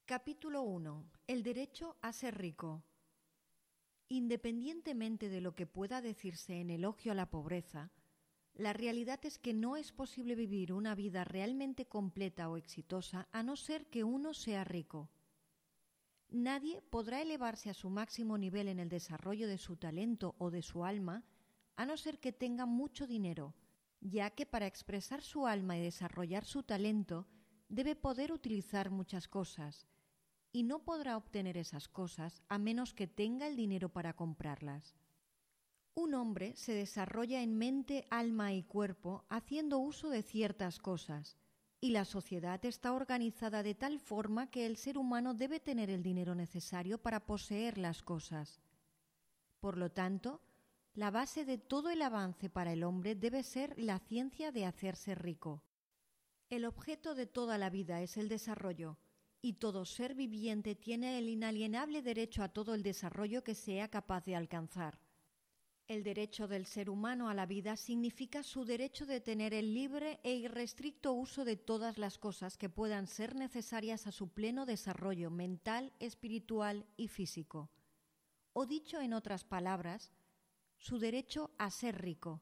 Capítulo 1. El derecho a ser rico. Independientemente de lo que pueda decirse en elogio a la pobreza, la realidad es que no es posible vivir una vida realmente completa o exitosa a no ser que uno sea rico. Nadie podrá elevarse a su máximo nivel en el desarrollo de su talento o de su alma a no ser que tenga mucho dinero, ya que para expresar su alma y desarrollar su talento debe poder utilizar muchas cosas, y no podrá obtener esas cosas a menos que tenga el dinero para comprarlas. Un hombre se desarrolla en mente, alma y cuerpo haciendo uso de ciertas cosas, y la sociedad está organizada de tal forma que el ser humano debe tener el dinero necesario para poseer las cosas. Por lo tanto, la base de todo el avance para el hombre debe ser la ciencia de hacerse rico. El objeto de toda la vida es el desarrollo, y todo ser viviente tiene el inalienable derecho a todo el desarrollo que sea capaz de alcanzar. El derecho del ser humano a la vida significa su derecho de tener el libre e irrestricto uso de todas las cosas que puedan ser necesarias a su pleno desarrollo mental, espiritual y físico. O dicho en otras palabras, su derecho a ser rico.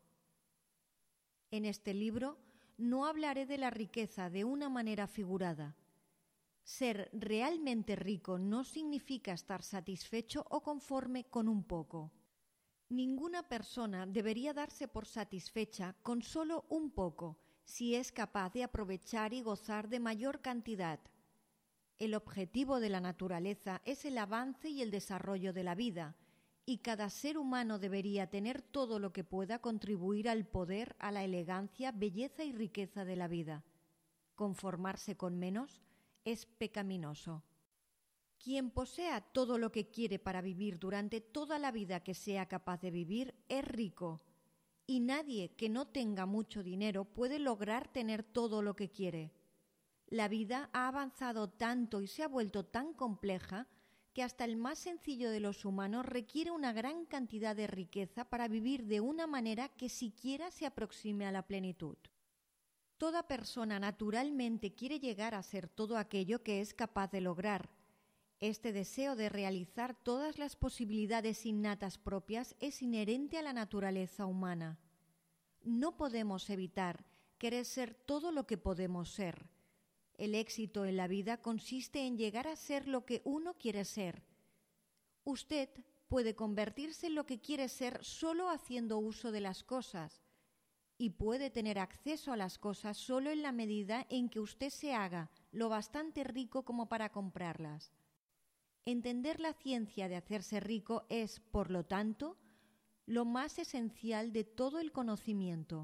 En este libro no hablaré de la riqueza de una manera figurada. Ser realmente rico no significa estar satisfecho o conforme con un poco. Ninguna persona debería darse por satisfecha con solo un poco, si es capaz de aprovechar y gozar de mayor cantidad. El objetivo de la naturaleza es el avance y el desarrollo de la vida, y cada ser humano debería tener todo lo que pueda contribuir al poder, a la elegancia, belleza y riqueza de la vida. Conformarse con menos es pecaminoso. Quien posea todo lo que quiere para vivir durante toda la vida que sea capaz de vivir es rico, y nadie que no tenga mucho dinero puede lograr tener todo lo que quiere. La vida ha avanzado tanto y se ha vuelto tan compleja que hasta el más sencillo de los humanos requiere una gran cantidad de riqueza para vivir de una manera que siquiera se aproxime a la plenitud. Toda persona naturalmente quiere llegar a ser todo aquello que es capaz de lograr. Este deseo de realizar todas las posibilidades innatas propias es inherente a la naturaleza humana. No podemos evitar querer ser todo lo que podemos ser. El éxito en la vida consiste en llegar a ser lo que uno quiere ser. Usted puede convertirse en lo que quiere ser solo haciendo uso de las cosas, y puede tener acceso a las cosas solo en la medida en que usted se haga lo bastante rico como para comprarlas. Entender la ciencia de hacerse rico es, por lo tanto, lo más esencial de todo el conocimiento.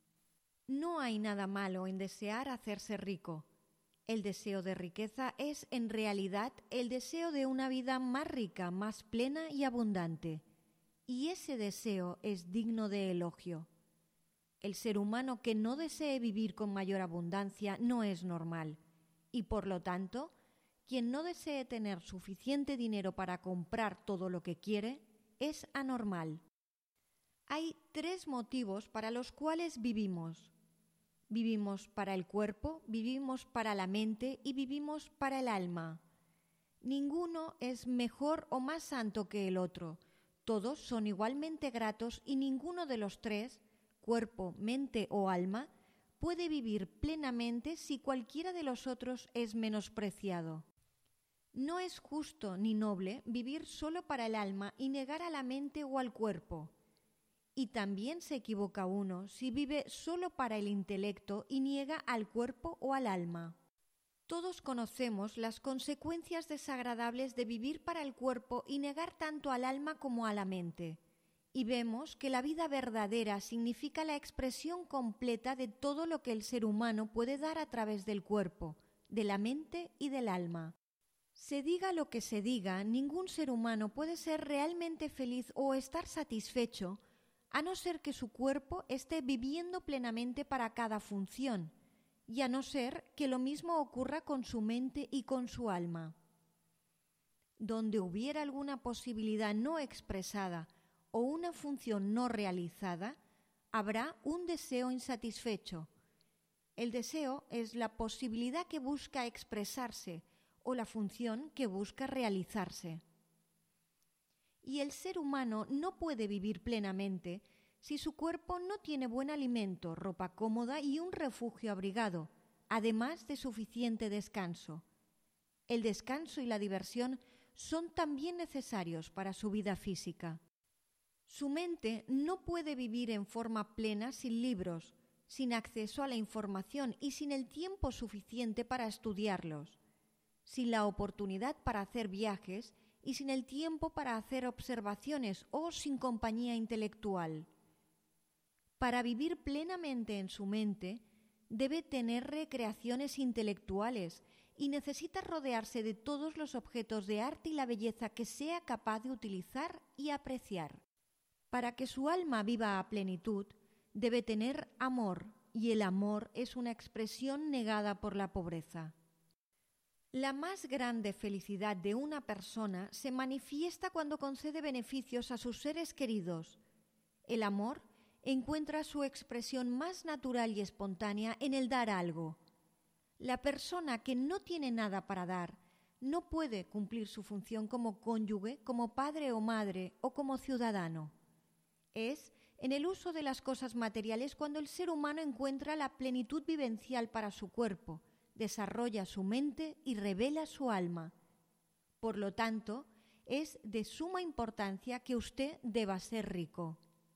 No hay nada malo en desear hacerse rico. El deseo de riqueza es, en realidad, el deseo de una vida más rica, más plena y abundante. Y ese deseo es digno de elogio. El ser humano que no desee vivir con mayor abundancia no es normal, y por lo tanto, quien no desee tener suficiente dinero para comprar todo lo que quiere, es anormal. Hay 3 motivos para los cuales vivimos. Vivimos para el cuerpo, vivimos para la mente y vivimos para el alma. Ninguno es mejor o más santo que el otro. Todos son igualmente gratos y ninguno de los 3, cuerpo, mente o alma, puede vivir plenamente si cualquiera de los otros es menospreciado. No es justo ni noble vivir solo para el alma y negar a la mente o al cuerpo. Y también se equivoca uno si vive solo para el intelecto y niega al cuerpo o al alma. Todos conocemos las consecuencias desagradables de vivir para el cuerpo y negar tanto al alma como a la mente. Y vemos que la vida verdadera significa la expresión completa de todo lo que el ser humano puede dar a través del cuerpo, de la mente y del alma. Se diga lo que se diga, ningún ser humano puede ser realmente feliz o estar satisfecho a no ser que su cuerpo esté viviendo plenamente para cada función, y a no ser que lo mismo ocurra con su mente y con su alma. Donde hubiera alguna posibilidad no expresada o una función no realizada, habrá un deseo insatisfecho. El deseo es la posibilidad que busca expresarse, o la función que busca realizarse. Y el ser humano no puede vivir plenamente si su cuerpo no tiene buen alimento, ropa cómoda y un refugio abrigado, además de suficiente descanso. El descanso y la diversión son también necesarios para su vida física. Su mente no puede vivir en forma plena sin libros, sin acceso a la información y sin el tiempo suficiente para estudiarlos, sin la oportunidad para hacer viajes y sin el tiempo para hacer observaciones o sin compañía intelectual. Para vivir plenamente en su mente, debe tener recreaciones intelectuales y necesita rodearse de todos los objetos de arte y la belleza que sea capaz de utilizar y apreciar. Para que su alma viva a plenitud, debe tener amor, y el amor es una expresión negada por la pobreza. La más grande felicidad de una persona se manifiesta cuando concede beneficios a sus seres queridos. El amor encuentra su expresión más natural y espontánea en el dar algo. La persona que no tiene nada para dar no puede cumplir su función como cónyuge, como padre o madre o como ciudadano. Es en el uso de las cosas materiales cuando el ser humano encuentra la plenitud vivencial para su cuerpo, desarrolla su mente y revela su alma. Por lo tanto, es de suma importancia que usted deba ser rico.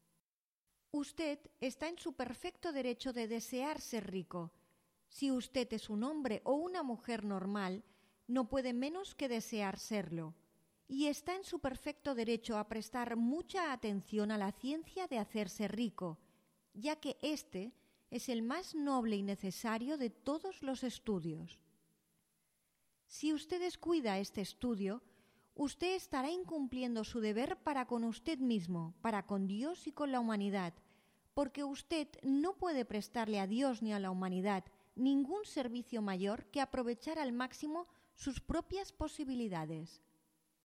Usted está en su perfecto derecho de desear ser rico. Si usted es un hombre o una mujer normal, no puede menos que desear serlo. Y está en su perfecto derecho a prestar mucha atención a la ciencia de hacerse rico, ya que éste es el más noble y necesario de todos los estudios. Si usted descuida este estudio, usted estará incumpliendo su deber para con usted mismo, para con Dios y con la humanidad, porque usted no puede prestarle a Dios ni a la humanidad ningún servicio mayor que aprovechar al máximo sus propias posibilidades.